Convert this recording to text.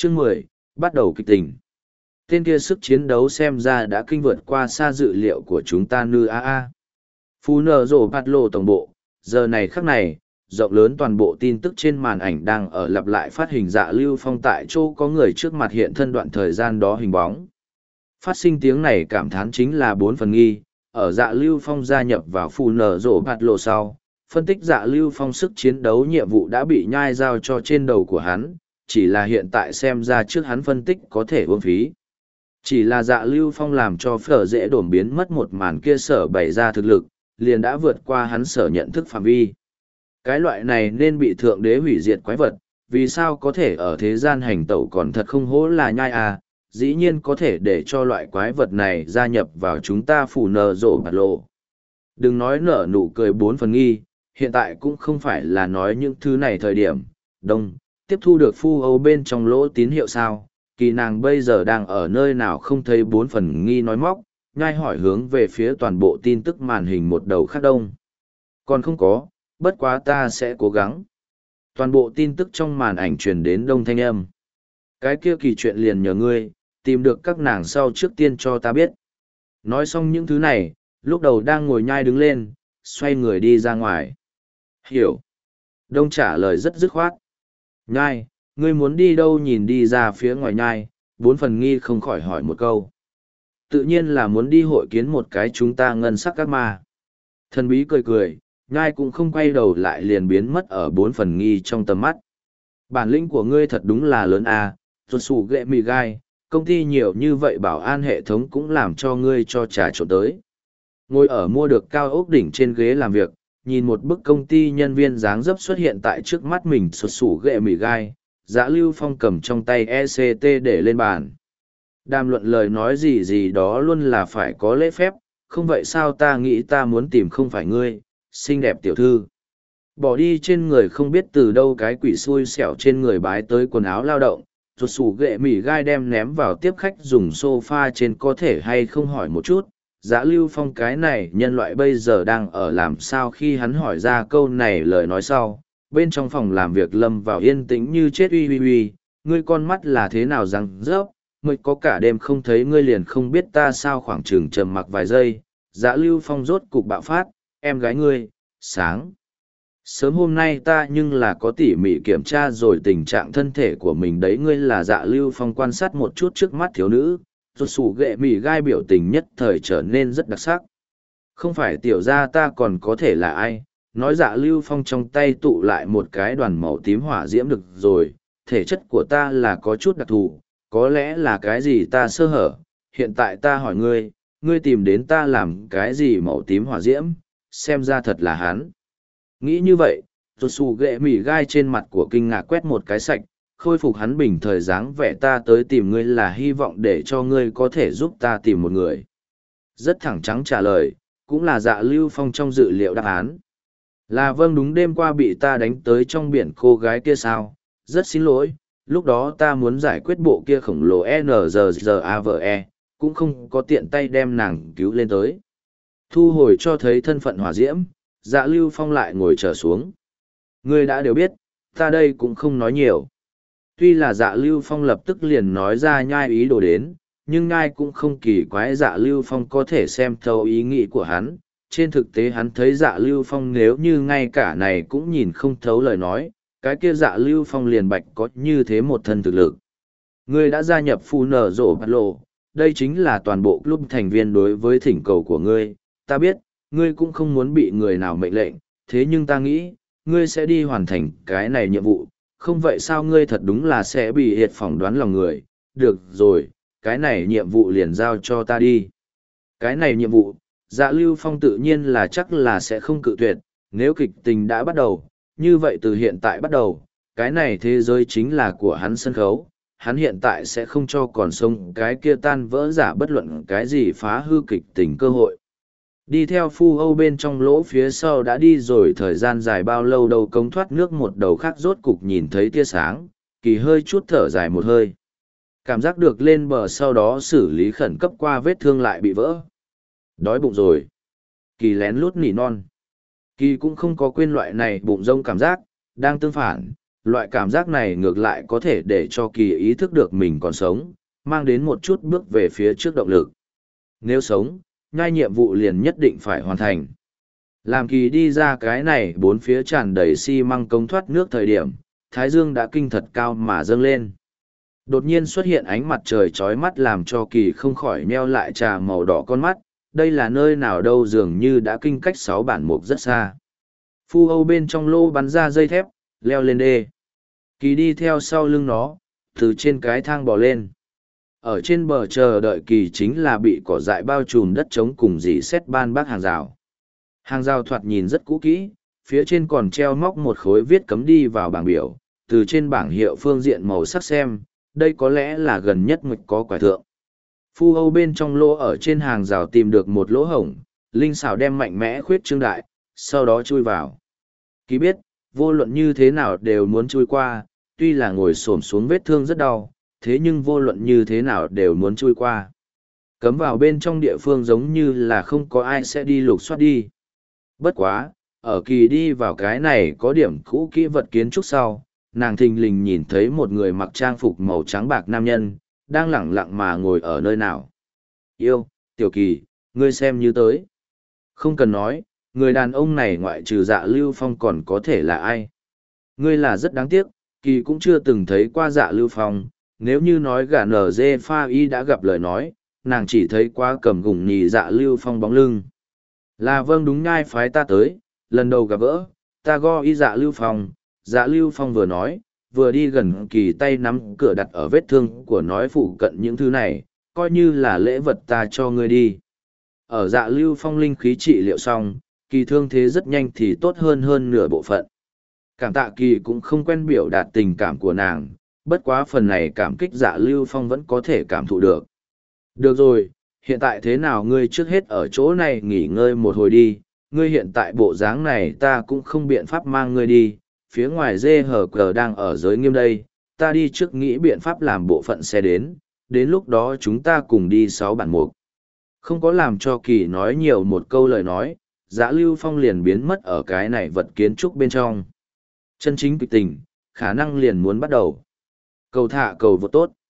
Chương 10, bắt đầu kịch tình. Tên kia sức chiến đấu xem ra đã kinh vượt qua xa dự liệu của chúng ta nư a. Phú nở rổ bạt lộ tổng bộ, giờ này khắc này, rộng lớn toàn bộ tin tức trên màn ảnh đang ở lặp lại phát hình Dạ Lưu Phong tại chỗ có người trước mặt hiện thân đoạn thời gian đó hình bóng. Phát sinh tiếng này cảm thán chính là 4 phần nghi, ở Dạ Lưu Phong gia nhập vào Phú nở rổ bạt lộ sau, phân tích Dạ Lưu Phong sức chiến đấu nhiệm vụ đã bị nhai giao cho trên đầu của hắn, chỉ là hiện tại xem ra trước hắn phân tích có thể uổng phí. Chỉ là Dạ Lưu Phong làm cho phở dễ đổm biến mất một màn kia sở bày ra thực lực, liền đã vượt qua hắn sở nhận thức phạm vi. Cái loại này nên bị thượng đế hủy diệt quái vật, vì sao có thể ở thế gian hành tẩu còn thật không hố là nhai à, dĩ nhiên có thể để cho loại quái vật này gia nhập vào chúng ta phủ nở rộ bạt lộ. Đừng nói nở nụ cười 4 phần nghi, hiện tại cũng không phải là nói những thứ này thời điểm, đông, tiếp thu được phu Âu bên trong lỗ tín hiệu sao, kỳ nàng bây giờ đang ở nơi nào không thấy 4 phần nghi nói móc, nhai hỏi hướng về phía toàn bộ tin tức màn hình một đầu khác đông. Còn không có, bất quá ta sẽ cố gắng. Toàn bộ tin tức trong màn ảnh truyền đến đông thanh âm. Cái kia kỳ chuyện liền nhờ ngươi, tìm được các nàng sau trước tiên cho ta biết. Nói xong những thứ này, lúc đầu đang ngồi nhai đứng lên, xoay người đi ra ngoài. Hiểu. Đông trả lời rất dứt khoát. Nhai, ngươi muốn đi đâu nhìn đi ra phía ngoài nhai, 4 phần nghi không khỏi hỏi một câu. Tự nhiên là muốn đi hội kiến một cái chúng ta ngân sắc các ma. Thần bí cười cười, nhai cũng không quay đầu lại liền biến mất ở 4 phần nghi trong tầm mắt. Bản lĩnh của ngươi thật đúng là lớn à, ruột sủ ghệ mì gai, công ty nhiều như vậy bảo an hệ thống cũng làm cho ngươi cho trà trộn tới. Ngồi ở mua được cao ốc đỉnh trên ghế làm việc, nhìn một bức công ty nhân viên dáng dấp xuất hiện tại trước mắt mình sụt sủ ghệ mì gai, Dạ Lưu Phong cầm trong tay ECT để lên bàn. Đàm luận lời nói gì gì đó luôn là phải có lễ phép, không vậy sao ta nghĩ ta muốn tìm không phải ngươi, xinh đẹp tiểu thư. Bỏ đi trên người không biết từ đâu cái quỷ xui xẻo trên người bái tới quần áo lao động, ruột sủ ghệ mì gai đem ném vào tiếp khách dùng sofa trên có thể hay không hỏi một chút. Dạ Lưu Phong cái này nhân loại bây giờ đang ở làm sao khi hắn hỏi ra câu này lời nói sau, bên trong phòng làm việc lâm vào yên tĩnh như chết uy uy uy, ngươi con mắt là thế nào răng rớp, mới có cả đêm không thấy ngươi liền không biết ta sao khoảng chừng trầm mặc vài giây, Dạ Lưu Phong rốt cục bạo phát, em gái ngươi, sáng. Sớm hôm nay ta nhưng là có tỉ mỉ kiểm tra rồi tình trạng thân thể của mình đấy ngươi là Dạ Lưu Phong quan sát một chút trước mắt thiếu nữ, rụt sủ ghệ mỉ gai biểu tình nhất thời trở nên rất đặc sắc. Không phải tiểu gia ta còn có thể là ai, nói Dạ Lưu Phong trong tay tụ lại một cái đoàn màu tím hỏa diễm được rồi, thể chất của ta là có chút đặc thù, có lẽ là cái gì ta sơ hở, hiện tại ta hỏi ngươi, ngươi tìm đến ta làm cái gì màu tím hỏa diễm, xem ra thật là hắn. Nghĩ như vậy, rụt sủ ghệ mỉ gai trên mặt của kinh ngạc quét một cái sạch, khôi phục hắn bình thời dáng vẻ ta tới tìm ngươi là hy vọng để cho ngươi có thể giúp ta tìm một người. Rất thẳng trắng trả lời, cũng là Dạ Lưu Phong trong dự liệu đáp án. Là vâng đúng đêm qua bị ta đánh tới trong biển cô gái kia sao, rất xin lỗi, lúc đó ta muốn giải quyết bộ kia khổng lồ NZZAVE, cũng không có tiện tay đem nàng cứu lên tới. Thu hồi cho thấy thân phận hỏa diễm, Dạ Lưu Phong lại ngồi trở xuống. Ngươi đã đều biết, ta đây cũng không nói nhiều. Tuy là Dạ Lưu Phong lập tức liền nói ra nhai ý đồ đến, nhưng nhai cũng không kỳ quái Dạ Lưu Phong có thể xem thấu ý nghĩ của hắn. Trên thực tế hắn thấy Dạ Lưu Phong nếu như ngay cả này cũng nhìn không thấu lời nói, cái kia Dạ Lưu Phong liền bạch có như thế một thân thực lực. Ngươi đã gia nhập Phu Nở Rộ Bạt Lộ, đây chính là toàn bộ club thành viên đối với thỉnh cầu của ngươi. Ta biết, ngươi cũng không muốn bị người nào mệnh lệnh, thế nhưng ta nghĩ, ngươi sẽ đi hoàn thành cái này nhiệm vụ, không vậy sao ngươi thật đúng là sẽ bị hiệt phỏng đoán lòng người. Được rồi, cái này nhiệm vụ liền giao cho ta đi. Cái này nhiệm vụ, Dạ Lưu Phong tự nhiên là chắc là sẽ không cự tuyệt, nếu kịch tình đã bắt đầu, như vậy từ hiện tại bắt đầu, cái này thế giới chính là của hắn sân khấu, hắn hiện tại sẽ không cho còn sống cái kia tan vỡ giả bất luận cái gì phá hư kịch tình cơ hội. Đi theo phu Âu bên trong lỗ phía sau đã đi rồi thời gian dài bao lâu đầu cống thoát nước một đầu khác rốt cục nhìn thấy tia sáng, kỳ hơi chút thở dài một hơi. Cảm giác được lên bờ sau đó xử lý khẩn cấp qua vết thương lại bị vỡ. Đói bụng rồi. Kỳ lén lút nỉ non. Kỳ cũng không có quên loại này bụng rông cảm giác, đang tương phản, loại cảm giác này ngược lại có thể để cho Kỳ ý thức được mình còn sống, mang đến một chút bước về phía trước động lực. Nếu sống, nhai nhiệm vụ liền nhất định phải hoàn thành. Làm Kỳ đi ra cái này bốn phía tràn đầy xi măng cống thoát nước thời điểm, thái dương đã kinh thật cao mà dâng lên. Đột nhiên xuất hiện ánh mặt trời chói mắt làm cho Kỳ không khỏi nheo lại trà màu đỏ con mắt, đây là nơi nào đâu, dường như đã kinh cách 6 bản mục rất xa. Phu Âu bên trong lô bắn ra dây thép, leo lên đê. Kỳ đi theo sau lưng nó, từ trên cái thang bò lên. Ở trên bờ chờ đợi Kỳ chính là bị cỏ dại bao trùm đất trống cùng dỉ xét ban bác hàng rào. Hàng rào thoạt nhìn rất cũ kỹ, phía trên còn treo móc một khối viết cấm đi vào bảng biểu, từ trên bảng hiệu phương diện màu sắc xem, đây có lẽ là gần nhất mực có quả thượng. Phu Âu bên trong lỗ ở trên hàng rào tìm được một lỗ hổng, linh xảo đem mạnh mẽ khuyết trương đại, sau đó chui vào. Kỳ biết, vô luận như thế nào đều muốn chui qua, tuy là ngồi xổm xuống vết thương rất đau, thế nhưng vô luận như thế nào đều muốn chui qua. Cấm vào bên trong địa phương giống như là không có ai sẽ đi lục soát đi. Bất quá, ở Kỳ đi vào cái này có điểm cũ kỹ vật kiến trúc sau, nàng thình lình nhìn thấy một người mặc trang phục màu trắng bạc nam nhân, đang lẳng lặng mà ngồi ở nơi nào. Yêu, Tiểu Kỳ, ngươi xem như tới. Không cần nói, người đàn ông này ngoại trừ Dạ Lưu Phong còn có thể là ai. Ngươi là rất đáng tiếc, Kỳ cũng chưa từng thấy qua Dạ Lưu Phong, nếu như nói gà nở dê pha y đã gặp lời nói, nàng chỉ thấy qua cầm gùng nhì Dạ Lưu Phong bóng lưng. Là vâng, đúng ngay, phái ta tới, lần đầu gặp gỡ, ta go y Dạ Lưu Phong. Dạ Lưu Phong vừa nói, vừa đi gần Kỳ, tay nắm cửa đặt ở vết thương của nói phụ cận những thứ này, coi như là lễ vật ta cho ngươi đi. Ở Dạ Lưu Phong linh khí trị liệu xong, Kỳ thương thế rất nhanh thì tốt hơn nửa bộ phận. Cảm tạ Kỳ cũng không quen biểu đạt tình cảm của nàng, bất quá phần này cảm kích Dạ Lưu Phong vẫn có thể cảm thụ được. Được rồi, hiện tại thế nào ngươi trước hết ở chỗ này nghỉ ngơi một hồi đi, ngươi hiện tại bộ dáng này ta cũng không biện pháp mang ngươi đi, phía ngoài dê hờ cờ đang ở giới nghiêm đây, ta đi trước nghĩ biện pháp làm bộ phận xe đến lúc đó chúng ta cùng đi 6 bản mục. Không có làm cho Kỳ nói nhiều một câu lời nói, Dạ Lưu Phong liền biến mất ở cái này vật kiến trúc bên trong. Chân chính kịch tình, khả năng liền muốn bắt đầu. Cầu thả cầu vượt tốt.